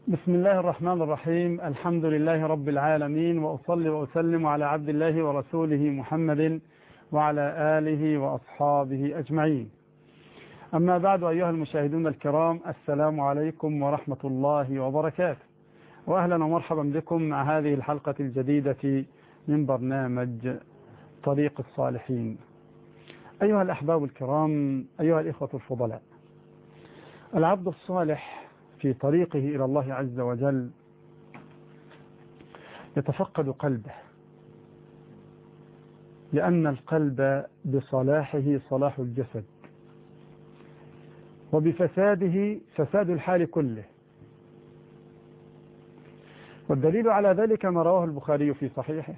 بسم الله الرحمن الرحيم. الحمد لله رب العالمين، وأصلي وأسلم على عبد الله ورسوله محمد وعلى آله وأصحابه أجمعين. أما بعد، أيها المشاهدون الكرام، السلام عليكم ورحمة الله وبركاته، وأهلا ومرحبا بكم مع هذه الحلقة الجديدة من برنامج طريق الصالحين. أيها الأحباب الكرام، أيها الإخوة الفضلاء، العبد الصالح في طريقه إلى الله عز وجل يتفقد قلبه، لأن القلب بصلاحه صلاح الجسد، وبفساده فساد الحال كله. والدليل على ذلك ما رواه البخاري في صحيحه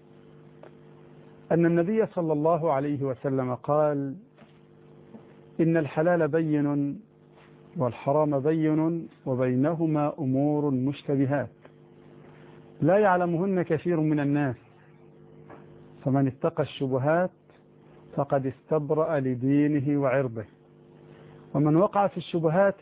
أن النبي صلى الله عليه وسلم قال: إن الحلال بين والحرام بين وبينهما أمور مشتبهات لا يعلمهن كثير من الناس، فمن اتقى الشبهات فقد استبرأ لدينه وعرضه، ومن وقع في الشبهات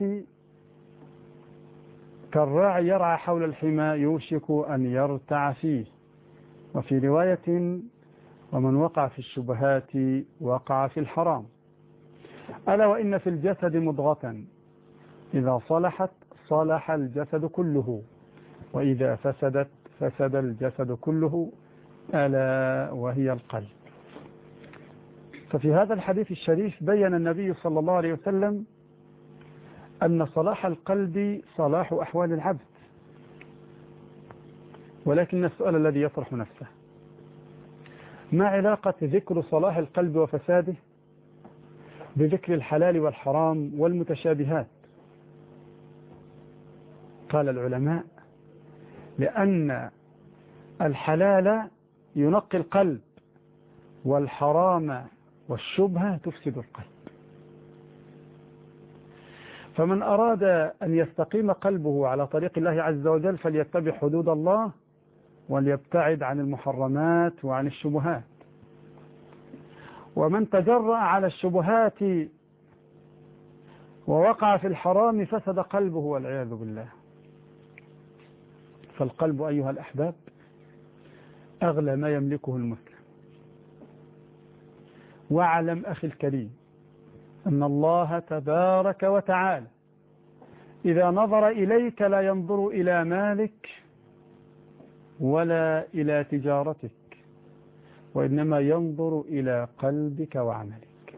كالراعي يرعى حول الحمى يوشك أن يرتع فيه. وفي رواية: ومن وقع في الشبهات وقع في الحرام. ألا وإن في الجسد مضغة إذا صلحت صلح الجسد كله، وإذا فسدت فسد الجسد كله، ألا وهي القلب. ففي هذا الحديث الشريف بين النبي صلى الله عليه وسلم أن صلاح القلب صلاح أحوال العبد. ولكن السؤال الذي يطرح نفسه: ما علاقة ذكر صلاح القلب وفساده بذكر الحلال والحرام والمتشابهات؟ قال العلماء: لأن الحلال ينقي القلب، والحرام والشبهة تفسد القلب. فمن أراد أن يستقيم قلبه على طريق الله عز وجل فليتبع حدود الله، وليبتعد عن المحرمات وعن الشبهات. ومن تجرأ على الشبهات ووقع في الحرام فسد قلبه والعياذ بالله. فالقلب أيها الأحباب أغلى ما يملكه المسلم. واعلم أخي الكريم أن الله تبارك وتعالى إذا نظر إليك لا ينظر إلى مالك ولا إلى تجارتك، وإنما ينظر إلى قلبك وعملك.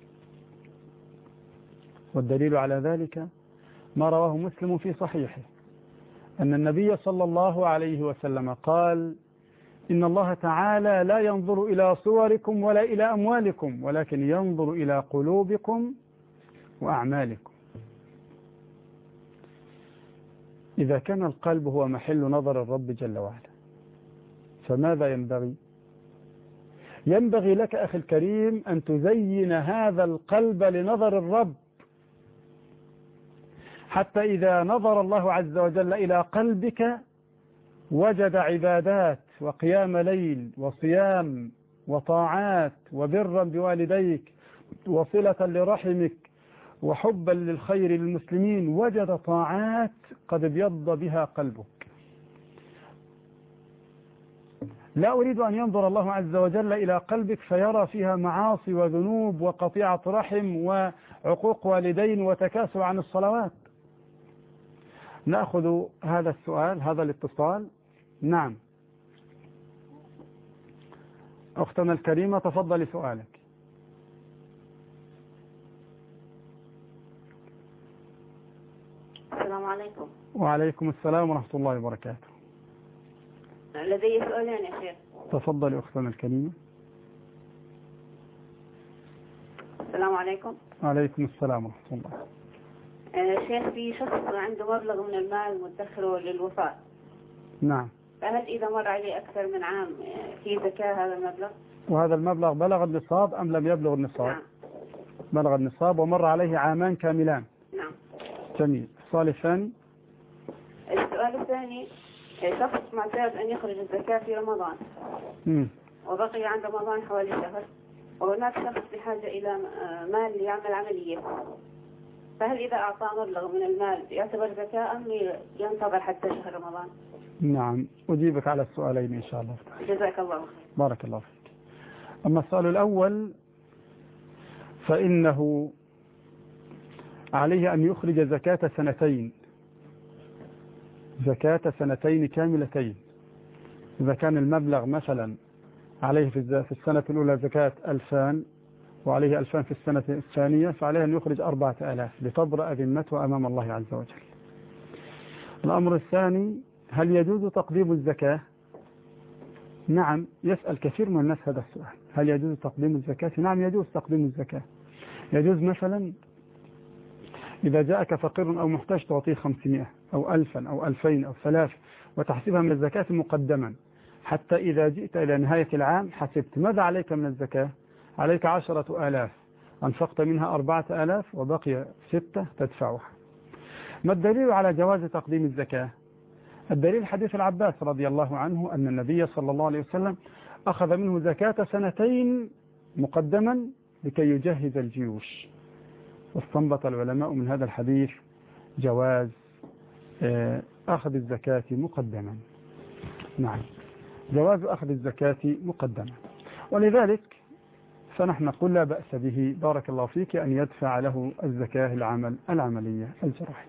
والدليل على ذلك ما رواه مسلم في صحيحه أن النبي صلى الله عليه وسلم قال: إن الله تعالى لا ينظر إلى صوركم ولا إلى أموالكم، ولكن ينظر إلى قلوبكم وأعمالكم. إذا كان القلب هو محل نظر الرب جل وعلا، فماذا ينبغي؟ ينبغي لك أخي الكريم أن تزين هذا القلب لنظر الرب، حتى إذا نظر الله عز وجل إلى قلبك وجد عبادات وقيام ليل وصيام وطاعات وبرا بوالديك وصلة لرحمك وحبا للخير للمسلمين، وجد طاعات قد ابيض بها قلبك. لا أريد أن ينظر الله عز وجل إلى قلبك فيرى فيها معاصي وذنوب وقطيعة رحم وعقوق والدين وتكاسل عن الصلوات. نأخذ هذا السؤال، هذا الاتصال. نعم أختنا الكريمة، تفضلي سؤالك. السلام عليكم. وعليكم السلام ورحمة الله وبركاته. لدي سؤالين يا شيخ. تفضلي أختنا الكريمة. السلام عليكم. وعليكم السلام ورحمة الله. شيخ، في شخص عنده مبلغ من المال مدخره للوفاء. نعم. فهل إذا مر عليه أكثر من عام في زكاة هذا المبلغ؟ وهذا المبلغ بلغ النصاب أم لم يبلغ النصاب؟ نعم. بلغ النصاب ومر عليه عامان كاملان. نعم. جميل. السؤال الثاني. السؤال الثاني: شخص معتاد أن يخرج الزكاة في رمضان. وبقي عن رمضان حوالي شهر، وهناك شخص بحاجة إلى مال ليعمل عملية، فهل إذا أعطى مبلغ من المال يعتبر زكاة أم ينتظر حتى شهر رمضان؟ نعم، أجيبك على السؤالين إن شاء الله. جزاك الله خير. بارك الله فيك. أما السؤال الأول فإنه عليه أن يخرج زكاة سنتين، زكاة سنتين كاملتين. إذا كان المبلغ مثلا عليه في السنة الأولى زكاة 2000 وعليه 2000 في السنة الثانية، فعليه أن يخرج 4000 لتبرأ ذمته أمام الله عز وجل. الأمر الثاني، هل يجوز تقديم الزكاة؟ نعم، يسأل كثير من الناس هذا السؤال، هل يجوز تقديم الزكاة؟ نعم يجوز تقديم الزكاة. يجوز مثلا إذا جاءك فقير أو محتاج تعطيه 500 أو 1000 أو 2000 أو 3000 وتحسبها من الزكاة مقدما، حتى إذا جئت إلى نهاية العام حسبت ماذا عليك من الزكاة؟ عليك 10,000، أنفقت منها 4000 وبقي 6 تدفعها. ما الدليل على جواز تقديم الزكاة؟ الدليل حديث العباس رضي الله عنه أن النبي صلى الله عليه وسلم أخذ منه زكاة سنتين مقدما لكي يجهز الجيوش. واستنبط العلماء من هذا الحديث جواز أخذ الزكاة مقدما. نعم، جواز أخذ الزكاة مقدما. ولذلك فنحن نقول لا بأس به، بارك الله فيك، أن يدفع له الزكاة العملية الجراحية.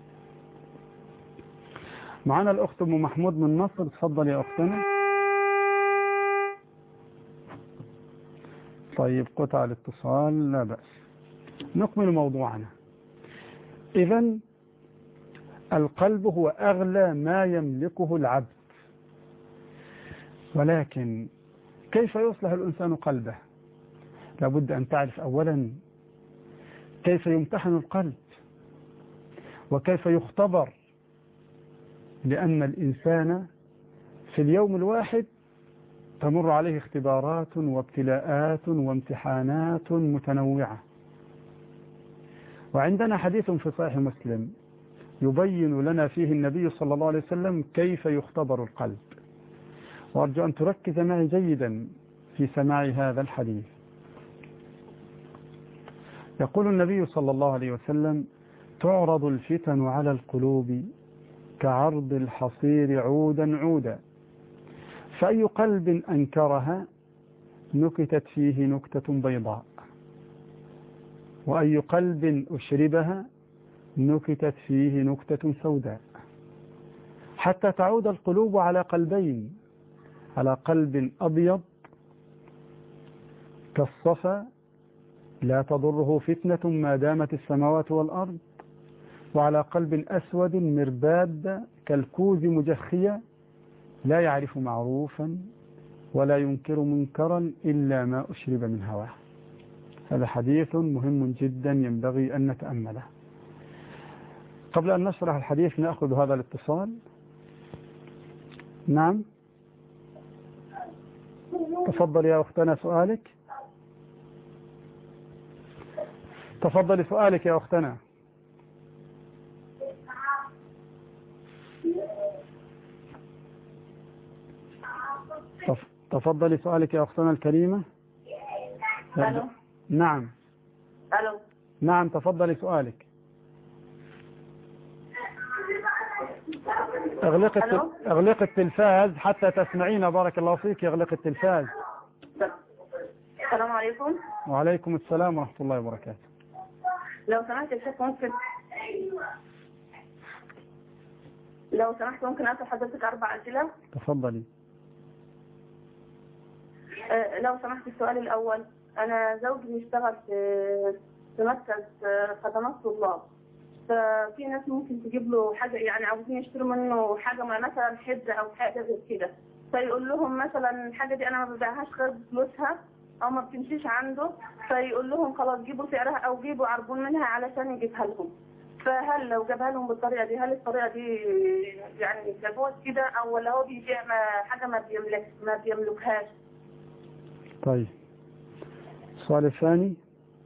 معنا الأخت أم محمود من مصر، تفضل يا أختنا. طيب، قطع الاتصال، لا بأس. نكمل موضوعنا. إذن القلب هو أغلى ما يملكه العبد، ولكن كيف يصلح الإنسان قلبه؟ لابد أن تعرف أولا كيف يمتحن القلب وكيف يختبر، لأن الإنسان في اليوم الواحد تمر عليه اختبارات وابتلاءات وامتحانات متنوعة. وعندنا حديث في صحيح مسلم يبين لنا فيه النبي صلى الله عليه وسلم كيف يختبر القلب، وأرجو أن تركز معي جيدا في سماع هذا الحديث. يقول النبي صلى الله عليه وسلم: تعرض الفتن على القلوب كعرض الحصير عودا عودا، فأي قلب أنكرها نكتت فيه نكتة بيضاء، وأي قلب أشربها نكتت فيه نكتة سوداء، حتى تعود القلوب على قلبين: على قلب أبيض كالصفا لا تضره فتنة ما دامت السماوات والأرض، وعلى قلب أسود مرباد كالكوز مجخية لا يعرف معروفا ولا ينكر منكرا إلا ما أشرب من هواه. هذا حديث مهم جدا ينبغي أن نتأمله. قبل أن نشرح الحديث نأخذ هذا الاتصال. نعم، تفضل يا أختنا سؤالك. تفضل سؤالك يا أختنا. تفضلي سؤالك يا أختنا الكريمة. ألو. نعم. ألو. نعم، تفضلي سؤالك. اغلق التلفاز حتى تسمعينا، بارك الله فيك. اغلق التلفاز. السلام عليكم. وعليكم السلام ورحمة الله وبركاته. لو سمحت يا شيخ ممكن أسأل حضرتك 4 أسئلة؟ تفضلي. لو سمحت، السؤال الأول: أنا زوجي يشتغل في مركز خدمات طلاب، ففي ناس ممكن تجيب له حاجة، يعني عاوزين يشتروا منه حاجة مثلا حجة أو حاجة زي كده، فيقول لهم مثلا الحاجة دي أنا ما ببيعهاش غير بفلوسها أو ما بتمشيش عنده، فيقول لهم خلاص جيبوا سعرها أو جيبوا عربون منها علشان يجيبها لهم. فهل لو جابها لهم بالطريقة دي، هل الطريقة دي يعني جابوها كده، أو ولا هو بيبيع حاجة ما بيملكهاش؟ طيب، السؤال الثاني.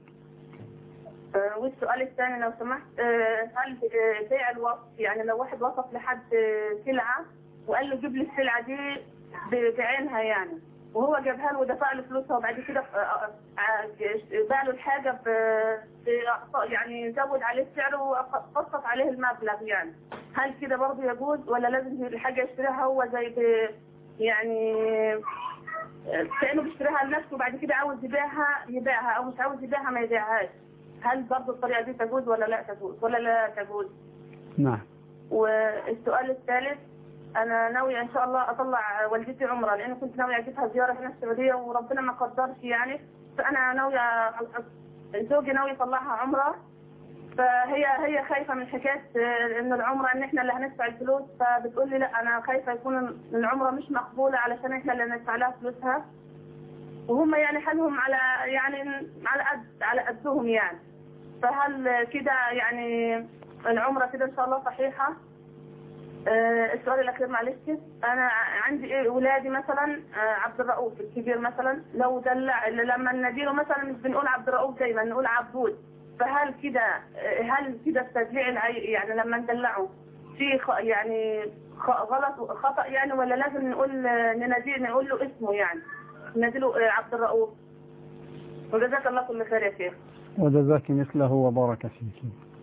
والسؤال الثاني لو سمحت، هل بيع الوصف، يعني لو واحد وصف لحد سلعة وقال له جيب لي السلعة دي بعينها، يعني وهو جابها له ودفع له فلوسها، وبعد كده باع له الحاجة يعني زود عليه السعر وقسط عليه المبلغ يعني. هل كده برضه يجوز ولا لازم الحاجة يشتريها هو زي يعني كأنه بيشتريها لنفسه وبعد كده عاوز يبيعها أو مش عاوز يبيعها ما يبيعهاش؟ هل برضه الطريقة دي تجوز ولا لا تجوز؟ نعم. والسؤال الثالث، أنا ناوية إن شاء الله أطلع والدتي عمرة، لأن كنت ناوية أجيبها زيارة هنا السعودية وربنا ما قدرش يعني. فأنا ناوية، زوجي ناوي يطلعها عمرة، فهي خايفة من حكاية إن العمرة إن إحنا اللي هندفع الفلوس، فبتقول لي لا أنا خايفة يكون العمرة مش مقبولة علشان إحنا اللي ندفع لها فلوسها، وهم يعني حالهم على قدهم يعني. فهل كده يعني العمرة كده إن شاء الله صحيحة؟ السؤال الأخير معلش، أنا عندي ولادي مثلا عبد الرؤوف الكبير مثلا، لو دلع لما نديله مثلا مش بنقول عبد الرؤوف دايما نقول عبود، فهل كده التدليع يعني لما ندلعه في يعني غلط خطأ يعني، ولا لازم نقول له اسمه يعني نديله عبد الرؤوف؟ وجزاك الله كل خير يا شيخ. وجزاك مثله وبارك فيك.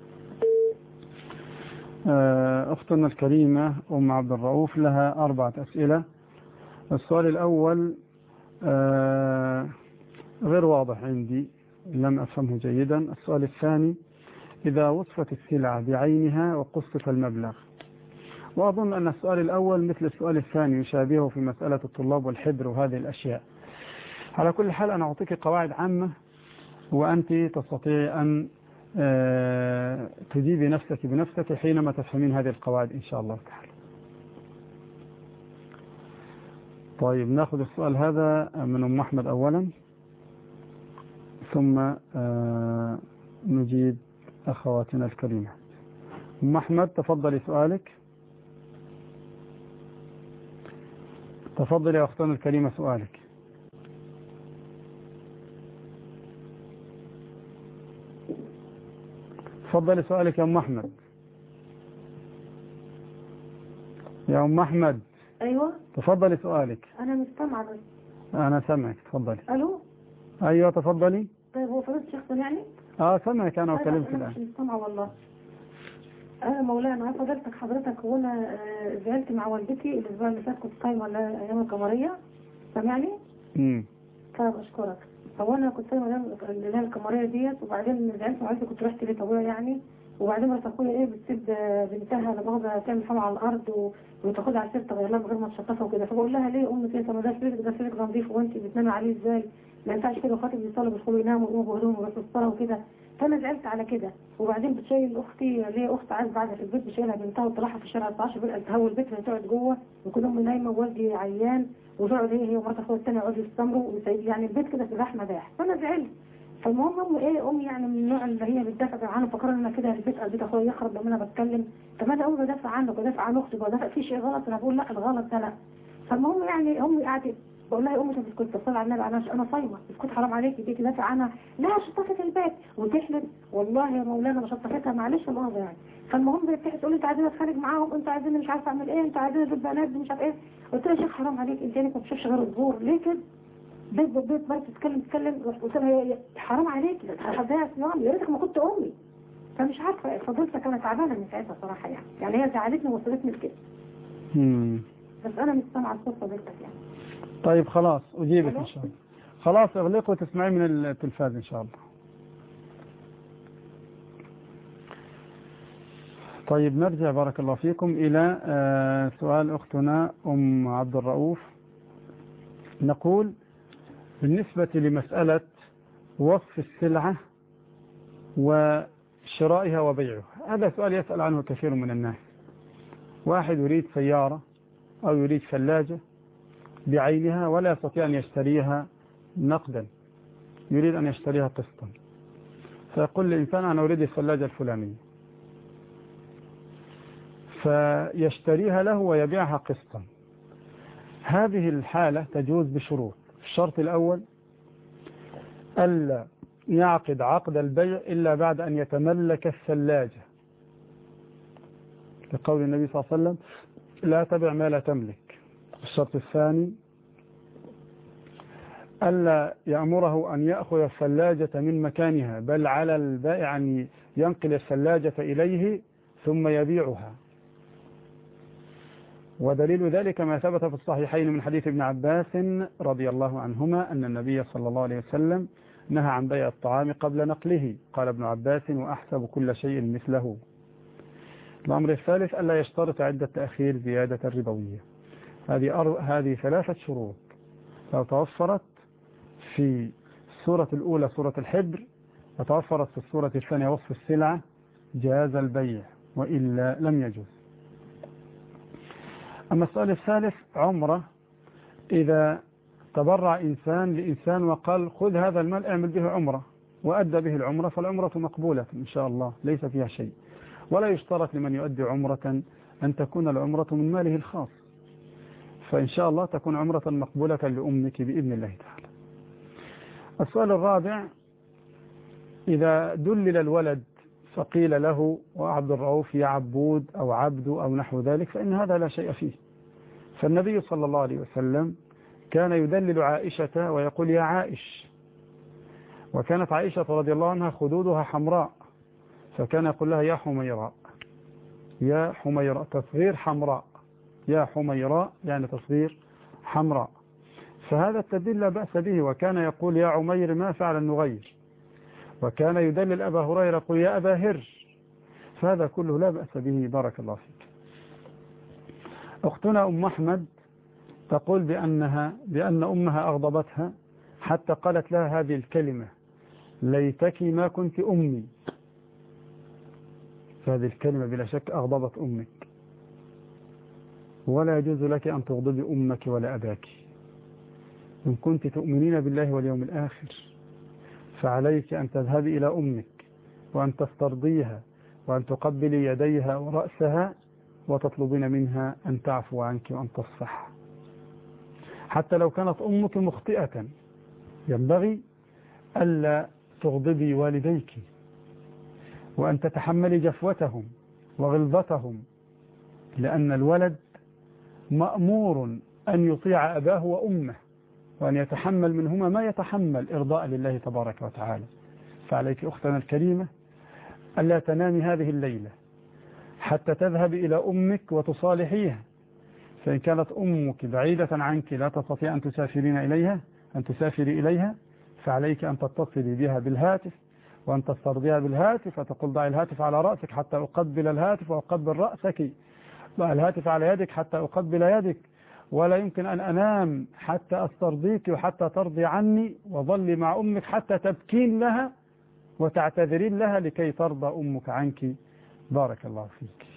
أختنا الكريمة أم عبد الرؤوف لها 4 أسئلة. السؤال الأول غير واضح عندي، لم أفهمه جيدا. السؤال الثاني، إذا وصفت السلعة بعينها وقسط المبلغ. وأظن أن السؤال الأول مثل السؤال الثاني يشابهه في مسألة الطلاب والحبر وهذه الأشياء. على كل حال أنا أعطيك قواعد عامة وأنت تستطيع أن تجيبي نفسك بنفسك حينما تفهمين هذه القواعد إن شاء الله تعالى. طيب نأخذ السؤال هذا من أم أحمد أولا، ثم نجيب أخواتنا الكريمة. أم أحمد تفضلي سؤالك. تفضلي يا أختنا الكريمة سؤالك. تفضلي سؤالك يا أم أحمد. يا أم أحمد. أيوة تفضلي سؤالك. أنا مستمعة. أنا سمعك، تفضلي. ألو. أيوة تفضلي. طيب هو فضلت شخص يعني؟ سمعك أنا وكلمك الآن. أنا مش مستمعة والله. أنا مولانا حضرتك هو أنا زعلت مع والدتي الأسبوع اللي فات، كنت قايمة ولا أيام القمرية، سامعني؟ طيب أشكرك. هو أنا كنت قايمة اللي هي القمرية ديت، وبعدين زعلت مع والدتي، كنت رحت لبيت أبويا يعني، وبعدين مرات أخويا بتسيب بنتها لمؤاخذة تعمل حمى على الأرض وتاخدها على السير تغير لها من غير ما تشطفها وكده. فبقول لها ليه أمي كده؟ طب ده سريرك نظيف وأنت بتنامي عليه إزاي؟ ما ينفعش كده، وخاطر بيصلوا بيدخلوا يناموا ويقوموا بهدوم ويروحوا الصلاة وكده. فانا زعلت على كده. وبعدين بتشيل اختي، ليه اخت عايز بعدها في البيت، بشيلها بنتها وطلعها في الشارع 14 بقى تهوي البيت وتقعد جوه، وكل ام نايمه ووالدي عيان، وتقعد هي ومرات اخويا الثانيه يقعدوا يستمروا يعني البيت كده في زحمه داح. فانا زعلت. فالمهم امي يعني من النوع اللي هي بتدافع عنه، فكرت ان انا كده البيت اخويا يخرب لما انا بتكلم. طب انا امي بدافع عنه بدافع عن اختي بدافع في شيء غلط، انا بقول لا الغلط ده لا. فالمهم يعني امي قعدت بقول لها يا امي طب اسكت، تصلي على النبي، انا صايمه، اسكت حرام عليكي دي تدافع عنها. لا شطفت البيت وتحلم، والله يا مولانا ما شطفتها معلش المؤاخذه يعني. فالمهم بتحس تقول لي انت عايزين اتخانق معاهم، انت عايزين مش عارفه اعمل ايه، انت عايزين اجيب بنات مش عارف ايه. قلت لها يا شيخ حرام عليك، انت ما بتشوفش غير الظهور ليه كده؟ بيت بقى تتكلم قلت لها حرام عليك، هديها صيام، يا ريتك ما كنت امي. فمش عارفه فضلتك انا تعبانه من ساعتها صراحه يعني هي زعلتني ووصلتني لكده. بس انا مش سامعه الصوت فضلتك يعني. طيب خلاص أجيبك إن شاء الله. خلاص اغلق وتسمعي من التلفاز إن شاء الله. طيب نرجع بارك الله فيكم إلى سؤال أختنا أم عبد الرؤوف. نقول بالنسبة لمسألة وصف السلعة وشرائها وبيعها، هذا سؤال يسأل عنه كثير من الناس. واحد يريد سيارة أو يريد ثلاجة بعينها ولا يستطيع أن يشتريها نقدا، يريد أن يشتريها قسطا، فيقول للإنسان أنا أريد الثلاجة الفلانية، فيشتريها له ويبيعها قسطا. هذه الحالة تجوز بشروط. الشرط الأول ألا يعقد عقد البيع إلا بعد أن يتملك الثلاجة، لقول النبي صلى الله عليه وسلم لا تبع ما لا تملك. الشرط الثاني ألا يأمره أن يأخذ الثلاجة من مكانها، بل على البائع أن ينقل الثلاجة إليه ثم يبيعها. ودليل ذلك ما ثبت في الصحيحين من حديث ابن عباس رضي الله عنهما أن النبي صلى الله عليه وسلم نهى عن بيع الطعام قبل نقله. قال ابن عباس: وأحسب كل شيء مثله. الأمر الثالث ألا يشترط عند التأخير زيادة الربوية. هذه 3 شروط لو توفرت في السورة الأولى سورة الحجر وتوفرت في السورة الثانية وصف السلعة جاز البيع، وإلا لم يجوز. أما السؤال الثالث: عمرة، إذا تبرع إنسان لإنسان وقال: خذ هذا المال اعمل به عمرة، وأدى به العمرة، فالعمرة مقبولة إن شاء الله، ليس فيها شيء. ولا يشترط لمن يؤدي عمرة أن تكون العمرة من ماله الخاص، فإن شاء الله تكون عمرة مقبولة لأمك بإذن الله تعالى. السؤال الرابع: إذا دلل الولد فقيل له: وعبد الرؤوف يا عبود أو عبد أو نحو ذلك، فإن هذا لا شيء فيه. فالنبي صلى الله عليه وسلم كان يدلل عائشة ويقول: يا عائش. وكانت عائشة رضي الله عنها خدودها حمراء، فكان يقول لها: يا حميراء، يا حميراء، تصغير حمراء، يا حميراء يعني تصغير حمراء. فهذا التدليل لا بأس به. وكان يقول: يا عمير ما فعل النغير. وكان يدلل أبا هريرة يقول: يا أبا هر. فهذا كله لا بأس به. بارك الله فيك. أختنا أم أحمد تقول بأن أمها أغضبتها حتى قالت لها هذه الكلمة: ليتك ما كنت أمي. فهذه الكلمة بلا شك أغضبت أمك، ولا يجوز لك أن تغضبي أمك ولا أباك. إن كنت تؤمنين بالله واليوم الآخر فعليك أن تذهبي إلى أمك وأن تسترضيها وأن تقبلي يديها ورأسها وتطلبين منها أن تعفو عنك وأن تصفح. حتى لو كانت أمك مخطئة ينبغي ألا تغضبي والديك، وأن تتحملي جفوتهم وغلظتهم، لأن الولد مأمور أن يطيع أباه وأمه وأن يتحمل منهما ما يتحمل إرضاء لله تبارك وتعالى. فعليك أختنا الكريمة ألا تنامي هذه الليلة حتى تذهب إلى أمك وتصالحيها. فإن كانت أمك بعيدة عنك لا تستطيع أن تسافري إليها فعليك أن تتصلي بها بالهاتف وأن تسترضيها بالهاتف وتقول: ضعي الهاتف على رأسك حتى أقبل الهاتف وأقبل رأسك، ضع الهاتف على يدك حتى أقبل يدك، ولا يمكن أن أنام حتى أسترضيك وحتى ترضي عني، وظلي مع أمك حتى تبكين لها وتعتذرين لها لكي ترضى أمك عنك. بارك الله فيك.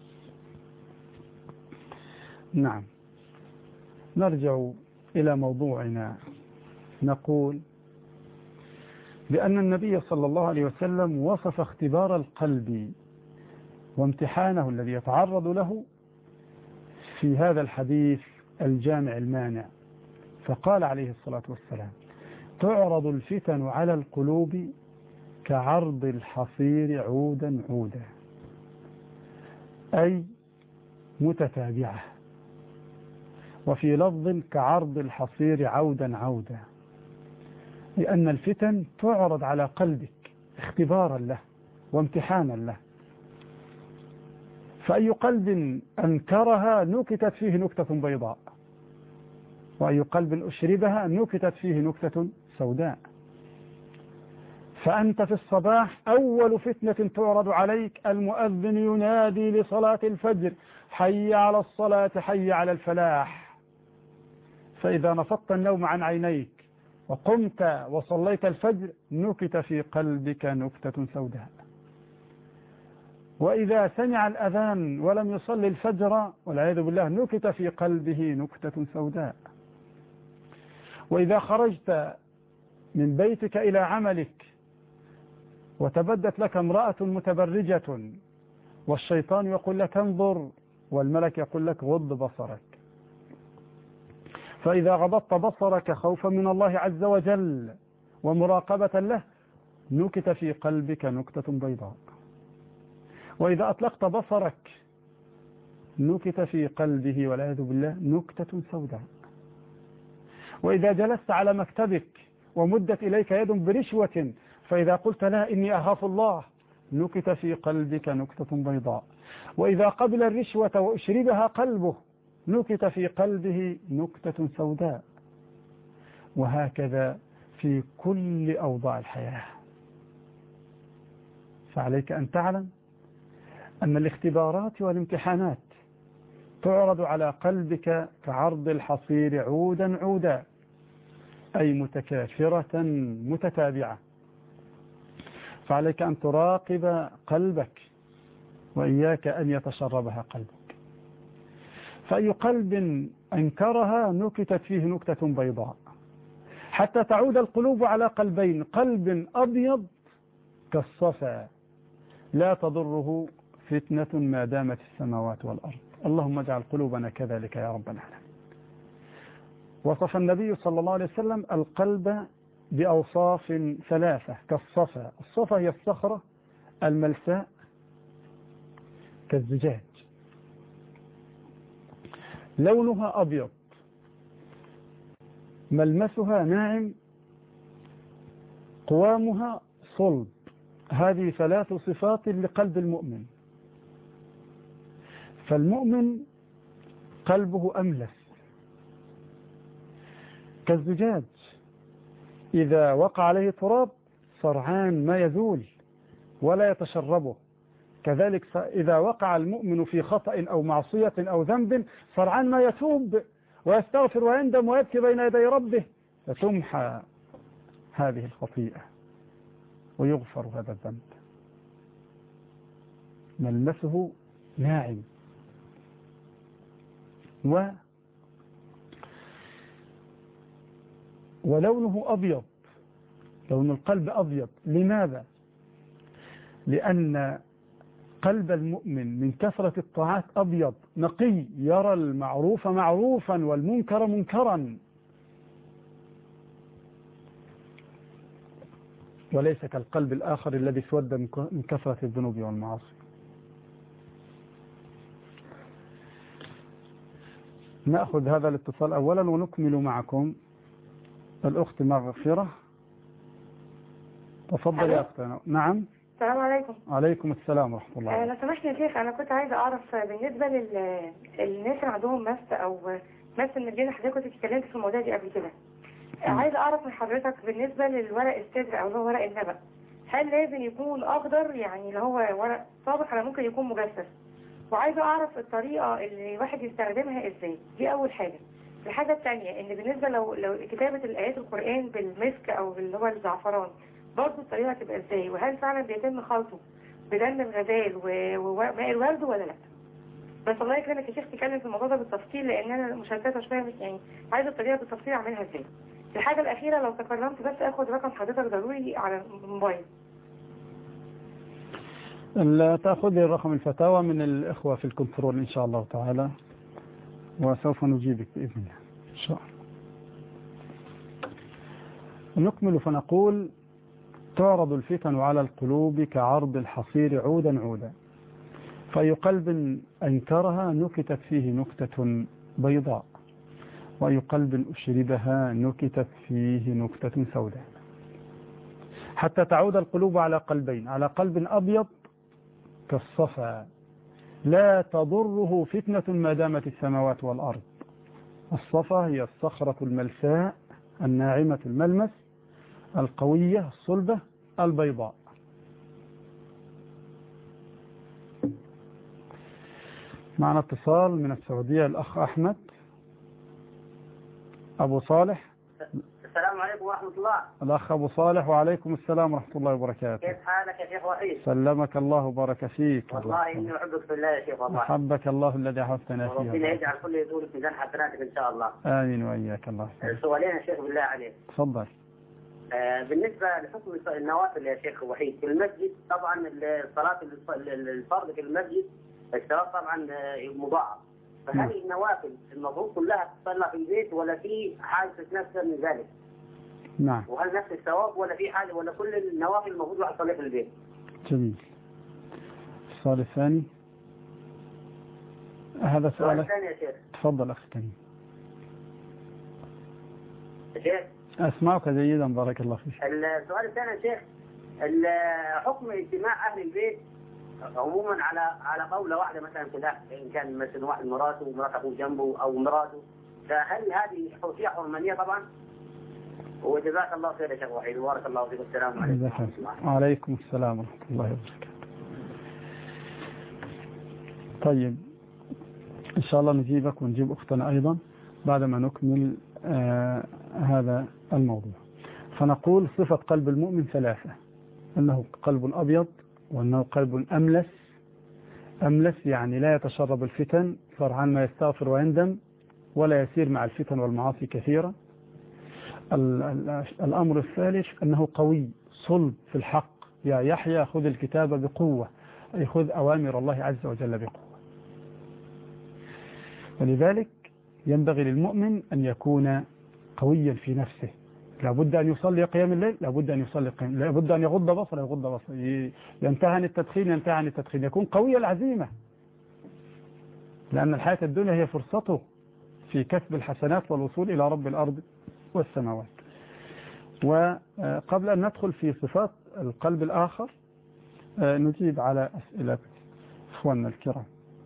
نعم، نرجع إلى موضوعنا. نقول بأن النبي صلى الله عليه وسلم وصف اختبار القلب وامتحانه الذي يتعرض له في هذا الحديث الجامع المانع، فقال عليه الصلاة والسلام: تعرض الفتن على القلوب كعرض الحصير عودا عودا، أي متتابعة. وفي لفظ كعرض الحصير عودا عودا، لأن الفتن تعرض على قلبك اختبارا له وامتحانا له. فأي قلب أنكرها نكتت فيه نكتة بيضاء، وأي قلب أشربها نكتت فيه نكتة سوداء. فأنت في الصباح أول فتنة تعرض عليك المؤذن ينادي لصلاة الفجر: حي على الصلاة حي على الفلاح. فإذا نفضت النوم عن عينيك وقمت وصليت الفجر نكت في قلبك نكتة سوداء. وإذا سمع الأذان ولم يصلي الفجر والعياذ بالله نكت في قلبه نكتة سوداء. وإذا خرجت من بيتك إلى عملك وتبدت لك امرأة متبرجة والشيطان يقول لك انظر والملك يقول لك غض بصرك، فإذا غضضت بصرك خوفا من الله عز وجل ومراقبة له نكت في قلبك نكتة بيضاء. وإذا أطلقت بصرك نكت في قلبه والعياذ بالله نكتة سوداء. وإذا جلست على مكتبك ومدت إليك يد برشوة فإذا قلت لا إني أخاف الله نكت في قلبك نكتة بيضاء، وإذا قبل الرشوة وأشربها قلبه نكت في قلبه نكتة سوداء، وهكذا في كل أوضاع الحياة. فعليك أن تعلم أن الاختبارات والامتحانات تعرض على قلبك كعرض الحصير عودا عودا، أي متكاثرة متتابعة. فعليك أن تراقب قلبك وإياك أن يتشربها قلبك، فأي قلب أنكرها نكتت فيه نكتة بيضاء، حتى تعود القلوب على قلبين: قلب أبيض كالصفا لا تضره فتنة ما دامت السماوات والأرض. اللهم اجعل قلوبنا كذلك يا رب العالمين. وصف النبي صلى الله عليه وسلم القلب بأوصاف ثلاثة كالصفا. الصفا هي الصخرة الملساء كالزجاج، لونها أبيض، ملمسها ناعم، قوامها صلب. هذه ثلاث صفات لقلب المؤمن. فالمؤمن قلبه أملس كالزجاج، إذا وقع عليه تراب سرعان ما يزول ولا يتشربه. كذلك إذا وقع المؤمن في خطأ أو معصية أو ذنب سرعان ما يتوب ويستغفر ويندم ويبكي بين يدي ربه، فتمحى هذه الخطيئة ويغفر هذا الذنب. ملمسه ناعم ولونه أبيض، لون القلب أبيض. لماذا؟ لأن قلب المؤمن من كثرة الطاعات أبيض نقي، يرى المعروف معروفا والمنكر منكرا، وليس كالقلب الآخر الذي اسود من كثرة الذنوب والمعاصي. نأخذ هذا الاتصال أولا ونكمل معكم. الأخت مغفرة، تفضل يا أختنا. نعم. السلام عليكم. عليكم السلام ورحمة الله. لو سمحت يا شيخ، أنا كنت عايزة أعرف بالنسبة للناس اللي عندهم مس أو مس من الجن. حضرتك كنت اتكلمت في الموضوع دي قبل كده. عايزة أعرف من حضرتك بالنسبة للورق السدر أو اللي هو ورق النبأ، هل لازم يكون أخضر يعني اللي هو ورق صابح ولا ممكن يكون مجفف؟ وعايزة أعرف الطريقة اللي الواحد يستخدمها إزاي. دي أول حاجة. الحاجة الثانية إن بالنسبة لو كتابة الآيات القرآن بالمسك أو اللي هو الزعفران، برضه الطريقة تبقى إزاي؟ وهل فعلا بيتم خلطه بدم الغزال وماء الورد ولا لا؟ بس الله يكرمك يا شيخ تتكلم في الموضوع ده بالتفصيل، لأن أنا مشتتة شوية، يعني عايزة الطريقة بالتفصيل أعملها إزاي. الحاجة الأخيرة لو تكرمت بس أخد رقم حضرتك ضروري على الموبايل. لا تأخذي رقم الفتاوى من الإخوة في الكنترول إن شاء الله تعالى، وسوف نجيبك بإذن الله إن شاء الله. نكمل فنقول: تعرض الفتن على القلوب كعرض الحصير عودا عودا، فأي قلب أنكرها نكتت فيه نكتة بيضاء، وأي قلب أشربها نكتت فيه نكتة سوداء، حتى تعود القلوب على قلبين: على قلب أبيض كالصفا لا تضره فتنة ما دامت السماوات والأرض. الصفا هي الصخرة الملساء الناعمة الملمس القوية الصلبة البيضاء. معنا اتصال من السعودية، الأخ أحمد أبو صالح. السلام عليكم ورحمة الله. الأخ أبو صالح: وعليكم السلام ورحمة الله وبركاته. كيف حالك يا شيخ وحيد؟ سلمك الله وبارك فيك. والله إني أحبك في الله يا شيخ والله. أحبك الله الذي أحببتنا فيه. ربنا يجعل كل يزول في ميزان حسناتك إن شاء الله. آمين وإياك. الله يسلمك. سؤالين يا شيخ بالله عليك. تفضل. بالنسبة لحكم النوافل يا شيخ وحيد في المسجد، طبعا الصلاة الفرض في المسجد الثواب طبعا مضاعف، فهل النوافل المفروض كلها تصلى في البيت ولا في حاجة تتنفذ من ذلك؟ نعم. وهل نفس الثواب ولا في حاجة ولا كل النوافل المفروض واحد يصلي في البيت؟ جميل. السؤال الثاني هذا سؤالك. الثاني يا شيخ. تفضل أخي كريم. شيخ أسمعك جيدا بارك الله فيك. السؤال الثاني يا شيخ، حكم اجتماع أهل البيت عموما على قولة واحدة مثلا كده، إن كان مثلا واحد مراته ومرات أخوه جنبه أو مراته، فهل هذه فيها حرمانية طبعا؟ وجزاك الله خير يا شيخ وحيد وبارك الله فيك. السلام عليكم ورحمة الله. وعليكم السلام ورحمة الله وبركاته. طيب إن شاء الله نجيبك ونجيب أختنا أيضا بعدما نكمل هذا الموضوع. فنقول صفة قلب المؤمن ثلاثة: أنه قلب أبيض، وأنه قلب أملس يعني لا يتشرب الفتن فرعان ما يستغفر ويندم، ولا يسير مع الفتن والمعاصي كثيرا. الأمر الثالث أنه قوي صلب في الحق، يا يحيى خذ الكتاب بقوة، أي خذ أوامر الله عز وجل بقوة. ولذلك ينبغي للمؤمن أن يكون قويا في نفسه، لابد أن يصلي قيام الليل، لابد أن يصلي قيام، لابد أن يغض بصره، يغض بصره، ينتهي عن التدخين، يكون قوي العزيمة، لأن الحياة الدنيا هي فرصته في كسب الحسنات والوصول إلى رب الأرض والسماوات. وقبل أن ندخل في صفات القلب الآخر نجيب على أسئلة إخواننا الكرام.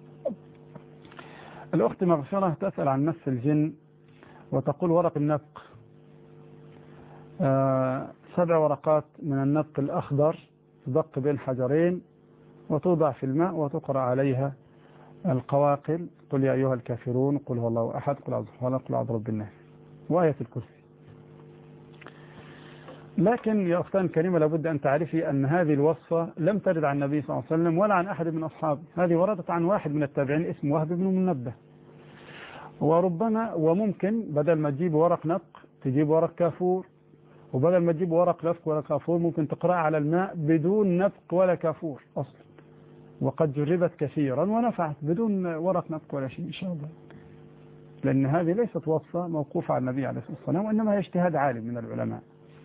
الأخت مغفرة تسأل عن مس الجن وتقول ورق النبق 7 ورقات من النبق الأخضر تدق بين حجرين وتوضع في الماء وتقرأ عليها القواقل: قل يا أيها الكافرون، قل هو الله أحد، قل أعوذ برب الفلق، قل أعوذ برب الناس، وآية الكرسي. لكن يا أختان الكريمة لابد أن تعرفي أن هذه الوصفة لم ترد عن النبي صلى الله عليه وسلم ولا عن أحد من أصحابه، هذه وردت عن واحد من التابعين اسمه وهب بن منبه. وربما وممكن بدل ما تجيب ورق نبق تجيب ورق كافور، وبدل ما تجيب ورق نبق ولا كافور ممكن تقرأ على الماء بدون نبق ولا كافور أصلا، وقد جربت كثيرا ونفعت بدون ورق نبق ولا شيء إن شاء الله، لأن هذه ليست وصفة موقوفة على النبي عليه الصلاة والسلام، وإنما هي اجتهاد عالم من العلماء.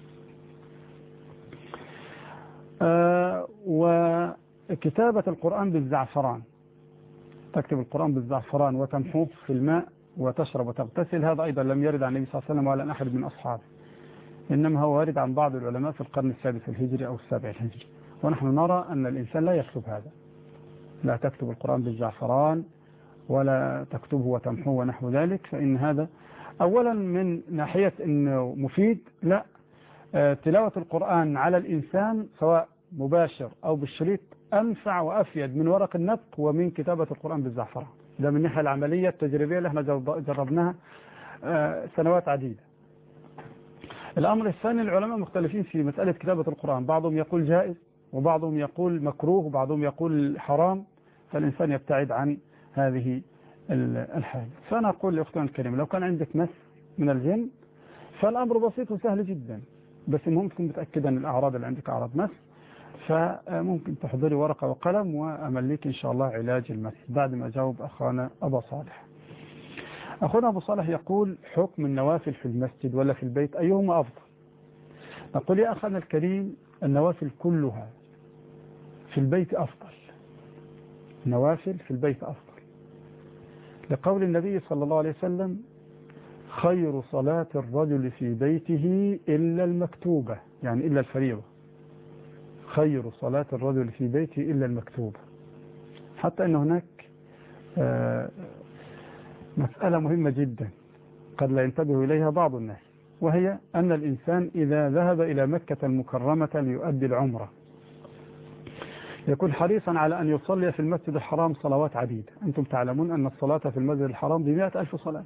وكتابة القرآن بالزعفران، تكتب القرآن بالزعفران وتمحوه في الماء وتشرب وتغتسل، هذا أيضا لم يرد عن النبي صلى الله عليه وسلم ولا عن أحد من أصحابه، إنما هو وارد عن بعض العلماء في القرن السادس الهجري أو السابع الهجري. ونحن نرى أن الإنسان لا يكتب هذا، لا تكتب القرآن بالزعفران ولا تكتبه وتمحوه ونحو ذلك، فإن هذا أولا من ناحية أنه مفيد، لا، تلاوة القرآن على الإنسان سواء مباشر أو بالشريط أنفع وأفيد من ورق النبق ومن كتابة القرآن بالزعفران. ده من الناحية العملية التجريبية اللي احنا جربناها سنوات عديدة. الأمر الثاني العلماء مختلفين في مسألة كتابة القرآن، بعضهم يقول جائز وبعضهم يقول مكروه وبعضهم يقول حرام، فالإنسان يبتعد عن هذه الحاجة. فأنا أقول لأختنا الكريمة لو كان عندك مس من الجن فالأمر بسيط وسهل جدا، بس المهم تكون متأكدا أن الأعراض اللي عندك أعراض مس، فممكن تحضري ورقة وقلم وأمليك إن شاء الله علاج المس بعد ما أجاوب أخانا أبا صالح. أخونا أبو صالح يقول حكم النوافل في المسجد ولا في البيت أيهما أفضل؟ نقول يا أخانا الكريم النوافل كلها في البيت أفضل، النوافل في البيت أفضل، لقول النبي صلى الله عليه وسلم خير صلاة الرجل في بيته إلا المكتوبة، يعني إلا الفريضة، خير صلاة الرجل في بيته إلا المكتوبة. حتى أن هناك مسألة مهمة جدا قد لا ينتبه إليها بعض الناس، وهي أن الإنسان إذا ذهب إلى مكة المكرمة ليؤدي العمرة يكون حريصا على أن يصلي في المسجد الحرام صلوات عديدة. أنتم تعلمون أن الصلاة في المسجد الحرام ب100,000 صلاة.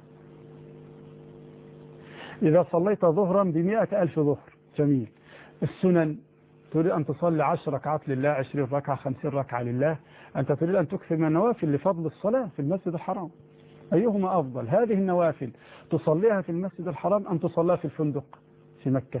إذا صليت ظهرا ب100,000 ظهر، جميل. السنن تريد أن تصلي 10 ركعات لله، 20 ركعة، 50 ركعة لله، أنت تريد أن تكثر من النوافل لفضل الصلاة في المسجد الحرام، أيهما أفضل؟ هذه النوافل تصليها في المسجد الحرام أم تصليها في الفندق في مكة؟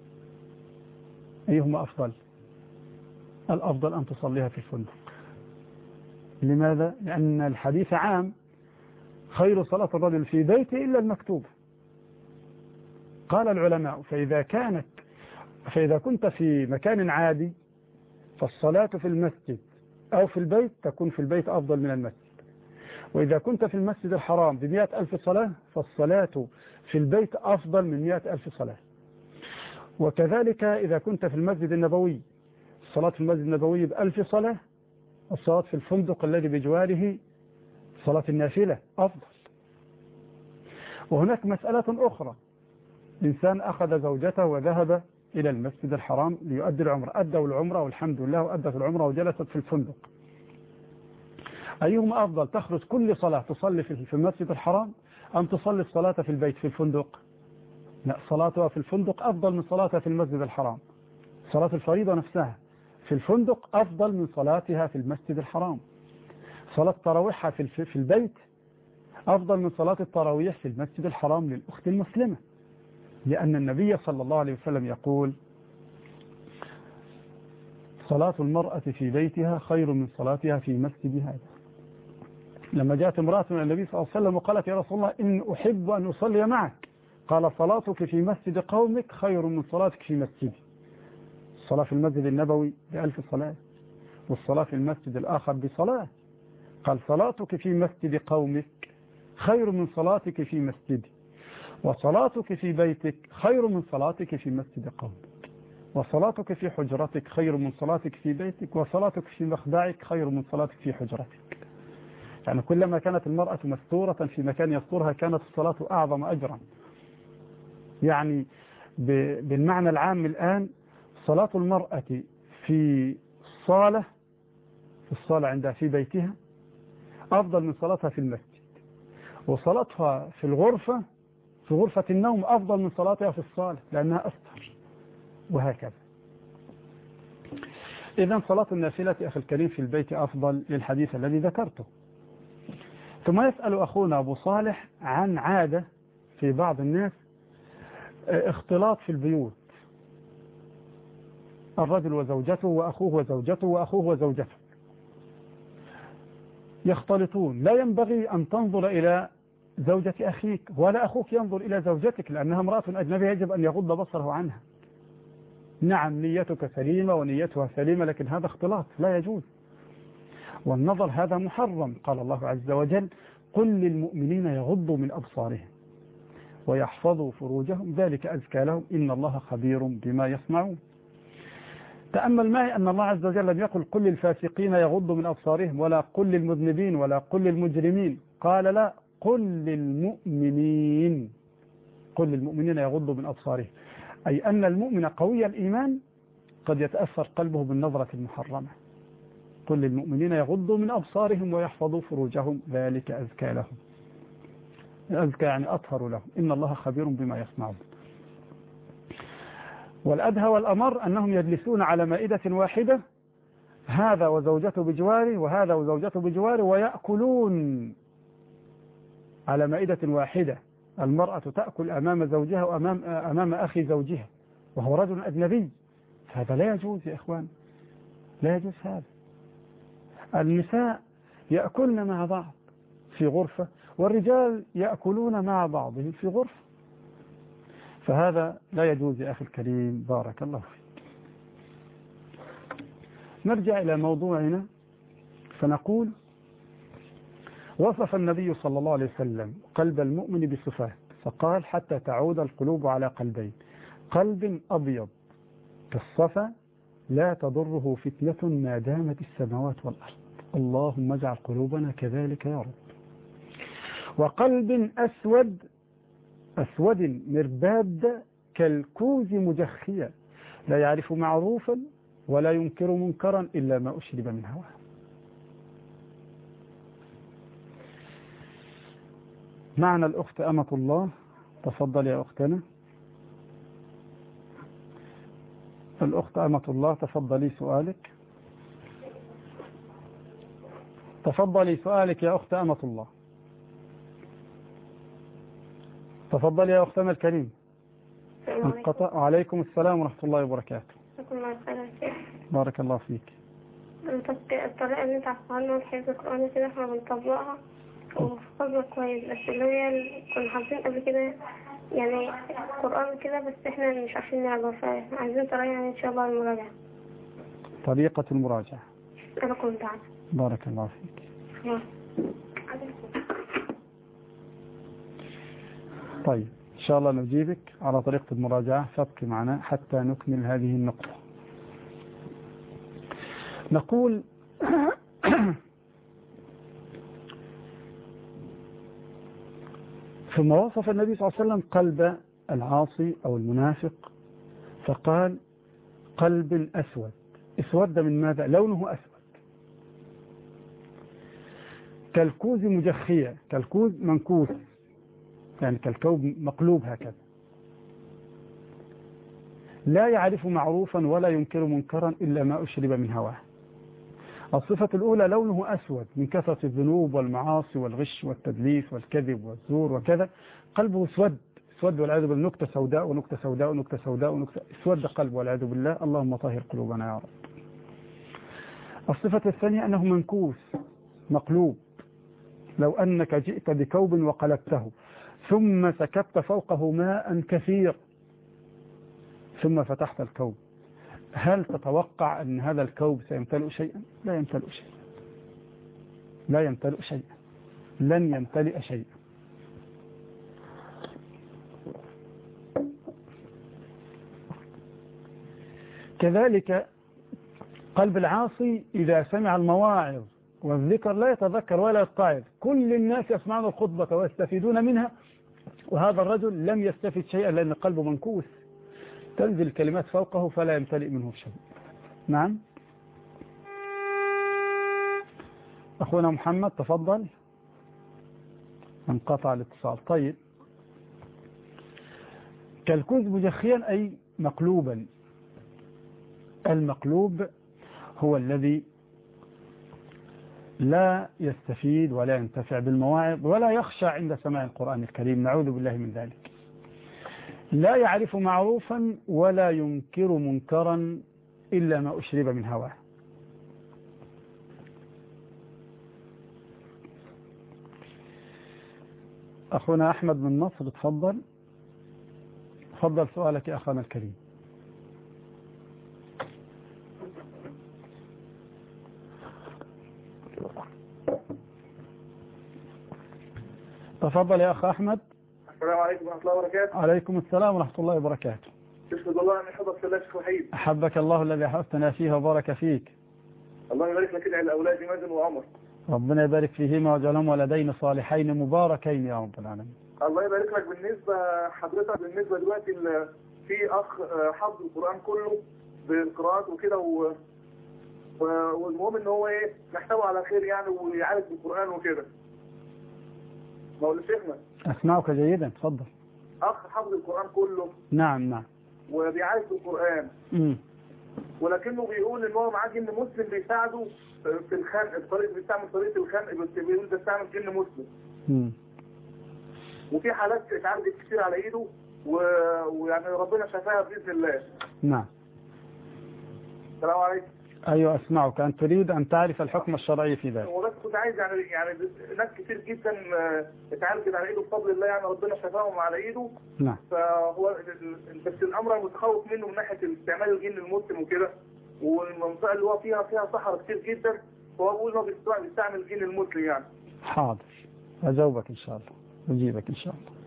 أيهما أفضل؟ الأفضل أن تصليها في الفندق. لماذا؟ لأن الحديث عام، خير صلاة الرجل في بيته إلا المكتوبة. قال العلماء فإذا كنت في مكان عادي فالصلاة في المسجد أو في البيت تكون في البيت أفضل من المسجد، وإذا كنت في المسجد الحرام ب100,000 صلاة فالصلاة في البيت أفضل من 100,000 صلاة. وكذلك إذا كنت في المسجد النبوي الصلاة في المسجد النبوي ب1000 صلاة، الصلاة في الفندق الذي بجواره صلاة النافلة أفضل. وهناك مسألة أخرى، إنسان أخذ زوجته وذهب إلى المسجد الحرام ليؤدي العمرة، أدوا العمرة والحمد لله وأدت العمرة وجلست في الفندق، أيهما أفضل؟ تخرج كل صلاة تصلي في المسجد الحرام أم تصلي الصلاة في البيت في الفندق؟ لا، صلاتها في الفندق أفضل من صلاتها في المسجد الحرام. صلاة الفريضة نفسها في الفندق أفضل من صلاتها في المسجد الحرام. صلاة تراويحها في البيت أفضل من صلاة التراويح في المسجد الحرام للأخت المسلمة، لأن النبي صلى الله عليه وسلم يقول: صلاة المرأة في بيتها خير من صلاتها في مسجدها. لما جاءت امرأة من النبي صلى الله عليه وسلم وقالت: يا رسول الله إن أحب أن أصلي معك، قال: صلاتك في مسجد قومك خير من صلاتك في مسجدي. الصلاة في المسجد النبوي ب1000 صلاة، والصلاة في المسجد الآخر بصلاة. قال: صلاتك في مسجد قومك خير من صلاتك في مسجدي، وصلاتك في بيتك خير من صلاتك في مسجد قومك، وصلاتك في حجرتك خير من صلاتك في بيتك، وصلاتك في مخدعك خير من صلاتك في حجرتك. يعني كلما كانت المرأة مستورة في مكان يسترها كانت الصلاة أعظم أجرا. يعني بالمعنى العام الآن صلاة المرأة في الصالة عندها في بيتها أفضل من صلاتها في المسجد، وصلاتها في غرفة النوم أفضل من صلاتها في الصالة لأنها أستر، وهكذا. إذن صلاة النافلة أخي الكريم في البيت أفضل للحديث الذي ذكرته. ثم يسأل أخونا أبو صالح عن عادة في بعض الناس، اختلاط في البيوت، الرجل وزوجته وأخوه وزوجته وأخوه وزوجته يختلطون. لا ينبغي أن تنظر إلى زوجة أخيك ولا أخوك ينظر إلى زوجتك، لأنها امرأة أجنبية يجب أن يغض بصره عنها. نعم نيتك سليمة ونيتها سليمة، لكن هذا اختلاط لا يجوز، والنظر هذا محرم. قال الله عز وجل: قل للمؤمنين يغضوا من أبصارهم ويحفظوا فروجهم ذلك أزكى لهم إن الله خبير بما يصنعون. تأمل معي أن الله عز وجل لم يقل قل للفاسقين يغضوا من أبصارهم، ولا قل للمذنبين، ولا قل للمجرمين، قال لا، قل للمؤمنين يغضوا من أبصارهم، أي أن المؤمن قوي الإيمان قد يتأثر قلبه بالنظرة المحرمة. قل للمؤمنين يغضوا من أبصارهم ويحفظوا فروجهم ذلك أزكى لهم. أزكى يعني أطهر لهم إن الله خبير بما يصنعون. والأدهى والأمر أنهم يجلسون على مائدة واحدة، هذا وزوجته بجواره وهذا وزوجته بجواره، ويأكلون على مائدة واحدة. المرأة تأكل أمام زوجها وأمام أخي زوجها وهو رجل أجنبي، هذا لا يجوز يا إخوان، لا يجوز هذا. النساء يأكلن مع بعض في غرفة، والرجال يأكلون مع بعضهم في غرفة، فهذا لا يجوز يا أخي الكريم، بارك الله فيك. نرجع إلى موضوعنا فنقول: وصف النبي صلى الله عليه وسلم قلب المؤمن بصفات، فقال: حتى تعود القلوب على قلبين، قلب أبيض كالصفا لا تضره فتنة ما دامت السماوات والأرض، اللهم اجعل قلوبنا كذلك يا رب. وقلب أسود مرباد كالكوز مجخيا لا يعرف معروفا ولا ينكر منكرا إلا ما أشرب من هواه. معنا الأخت أمة الله، تفضل يا أختنا. الأخت أمة الله تفضلي سؤالك. تفضلي سؤالك يا أخت أمة الله. تفضلي يا أختنا الكريم. وعليكم السلام ورحمة الله وبركاته. بارك الله فيك. الطريقة اللي انت عارفها الحفظ القرآن كده احنا بنطبقها وحفظنا كويس، بس اللي هي كنا حافظين قبل كده يعني قرآن كده، بس احنا مش عارفين نعرف، فعايزين طريقة يعني ان شاء الله المراجعة. طريقة المراجعة. أنا كنت عارفة. بارك الله فيك. طيب إن شاء الله نجيبك على طريقة المراجعة، فابقي معنا حتى نكمل هذه النقطة. نقول ثم وصف النبي صلى الله عليه وسلم قلب العاصي أو المنافق فقال قلب أسود. اسود من ماذا؟ لونه أسود كالكوز مجخية، كالكوز منكوس، يعني كالكوب مقلوب هكذا، لا يعرف معروفا ولا ينكر منكرا إلا ما أشرب من هواه. الصفة الأولى لونه أسود من كثرة الذنوب والمعاصي والغش والتدليس والكذب والزور وكذا، قلبه اسود، اسود والعياذ بالله، نكتة سوداء ونكتة سوداء ونكتة سوداء ونكتة، اسود قلبه والعياذ بالله، اللهم طهر قلوبنا يا رب. الصفة الثانية أنه منكوس مقلوب، لو أنك جئت بكوب وقلبته ثم سكبت فوقه ماء كثير ثم فتحت الكوب، هل تتوقع أن هذا الكوب سيمتلئ شيئا؟ لا يمتلئ شيئا، لا يمتلئ شيئا، لن يمتلئ شيئا. كذلك قلب العاصي إذا سمع المواعظ والذكر لا يتذكر ولا يتعظ، كل الناس يسمعون الخطبة ويستفيدون منها، وهذا الرجل لم يستفد شيئا لأن قلبه منكوس، تنزل الكلمات فوقه فلا يمتلئ منه شيء. نعم أخونا محمد تفضل، انقطع الاتصال. طيب كالكوز مجخيا أي مقلوبا، المقلوب هو الذي لا يستفيد ولا ينتفع بالمواعظ ولا يخشى عند سماع القرآن الكريم، نعوذ بالله من ذلك، لا يعرف معروفا ولا ينكر منكرا إلا ما أشرب من هواه. أخونا أحمد من مصر تفضل، تفضل سؤالك يا أخونا الكريم. تفضل يا أخ أحمد. السلام عليكم ورحمة الله وبركاته. عليكم السلام ورحمة الله وبركاته. أشهد الله أن يحفظك في الله شيخ وحيد. أحبك الله الذي أحببتنا فيه وبارك فيك. الله يبارك لك على أولادي مازن وعمر. ربنا يبارك فيهما وجعلهم ولدين صالحين مباركين يا رب العالمين. الله يبارك لك. بالنسبة حضرتك بالنسبة دلوقتي في أخ حفظ القرآن كله بالقراءات وكده والمهم إن هو إيه نحتوي على خير يعني ويعالج بالقرآن وكده. مولى شيخنا. أسمعك جيدا تفضل. أخ حفظ القرآن كله. نعم نعم. وبيعالج بالقرآن. ولكنه بيقول إن هو معاه جن مسلم بيساعده في الخنق، بيستعمل طريقة الخنق، بس بيقول ده استعمل جن مسلم. وفي حالات اتعالجت كتير على ايده ويعني ربنا شفاها بإذن الله. نعم. السلام عليكم. أيوة أسمعك، أن تريد أن تعرف الحكم الشرعي في ذلك. وبس كنت عايز يعني ناس كتير جدا اتعالجت على ايده بفضل الله، يعني ربنا شفاهم على ايده. نعم. فهو بس الامر متخوف منه من ناحيه استعمال الجن المسلم وكده، والمنطقه اللي هو فيها سحر كتير جدا، فهو بيقول انه بيستعمل الجن المسلم يعني. حاضر أجاوبك إن شاء الله، أجيبك إن شاء الله.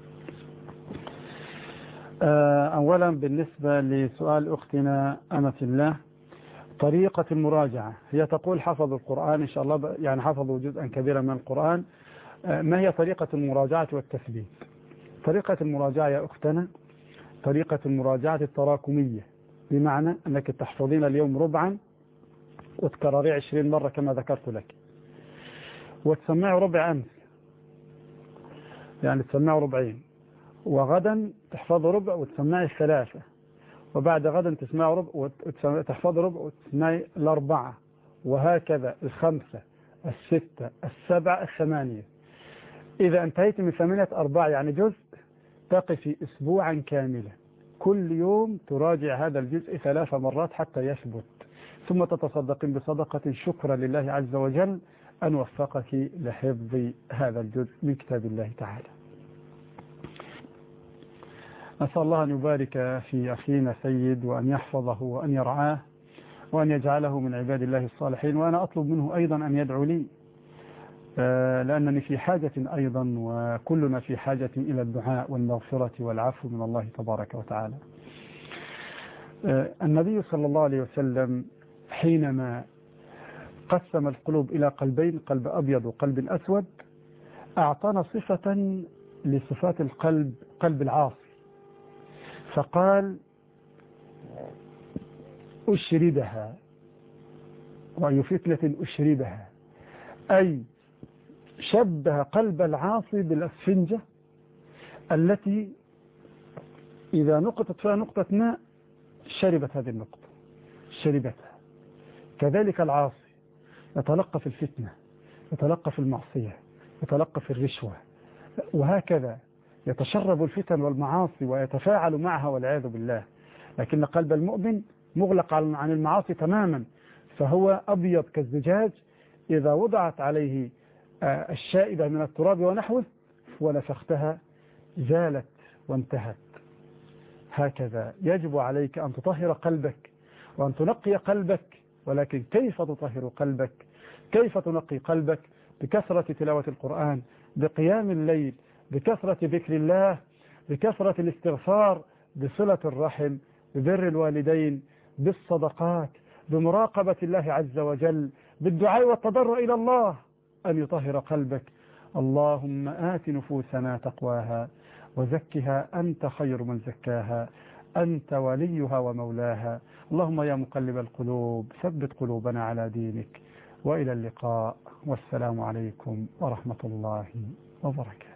أولا بالنسبة لسؤال أختنا أمة الله، طريقة المراجعة، هي تقول حفظوا القرآن إن شاء الله، يعني حفظوا جزءا كبيرا من القرآن. ما هي طريقة المراجعة والتثبيت؟ طريقة المراجعة يا أختنا طريقة المراجعة التراكمية، بمعنى أنك تحفظين اليوم ربعا وتكرري 20 مرة كما ذكرت لك، وتسمعي ربع أمس، يعني تسمعي ربعين، وغدا تحفظ ربع وتسمعي الثلاثة، وبعد غدا تسمعي ربع وتحفظ ربع وتسمعي الأربعة، وهكذا الخمسة الستة السبعة الثمانية. إذا انتهيت من 8 أرباع يعني جزء، تقفي أسبوعا كاملا كل يوم تراجع هذا الجزء 3 مرات حتى يثبت، ثم تتصدقين بصدقة شكرا لله عز وجل أن وفقك لحفظ هذا الجزء من كتاب الله تعالى. أسأل الله أن يبارك في أخينا سيد، وأن يحفظه وأن يرعاه وأن يجعله من عباد الله الصالحين، وأنا أطلب منه أيضا أن يدعو لي. لأنني في حاجة أيضا، وكلنا في حاجة إلى الدعاء والمغفرة والعفو من الله تبارك وتعالى. النبي صلى الله عليه وسلم حينما قسم القلوب إلى قلبين، قلب أبيض وقلب أسود، أعطانا صفة لصفات القلب، قلب العاصي، فقال أشربها، وأي فتنة أشربها، أي شبه قلب العاصي بالأسفنجة التي إذا نقطت فيها نقطة ماء شربت هذه النقطة، شربتها. كذلك العاصي يتلقى في الفتنة، يتلقى في المعصية، يتلقى في الرشوة، وهكذا يتشرب الفتن والمعاصي ويتفاعل معها والعياذ بالله. لكن قلب المؤمن مغلق عن المعاصي تماما، فهو أبيض كالزجاج، إذا وضعت عليه الشائبة من التراب ونحوه ونفختها زالت وانتهت. هكذا يجب عليك أن تطهر قلبك وأن تنقي قلبك. ولكن كيف تطهر قلبك؟ كيف تنقي قلبك؟ بكثرة تلاوة القرآن، بقيام الليل، بكثرة ذكر الله، بكثرة الاستغفار، بصلة الرحم، ببر الوالدين، بالصدقات، بمراقبة الله عز وجل، بالدعاء والتضرع إلى الله أن يطهر قلبك. اللهم آت نفوسنا تقواها وزكها أنت خير من زكاها، أنت وليها ومولاها. اللهم يا مقلب القلوب ثبت قلوبنا على دينك. وإلى اللقاء، والسلام عليكم ورحمة الله وبركاته.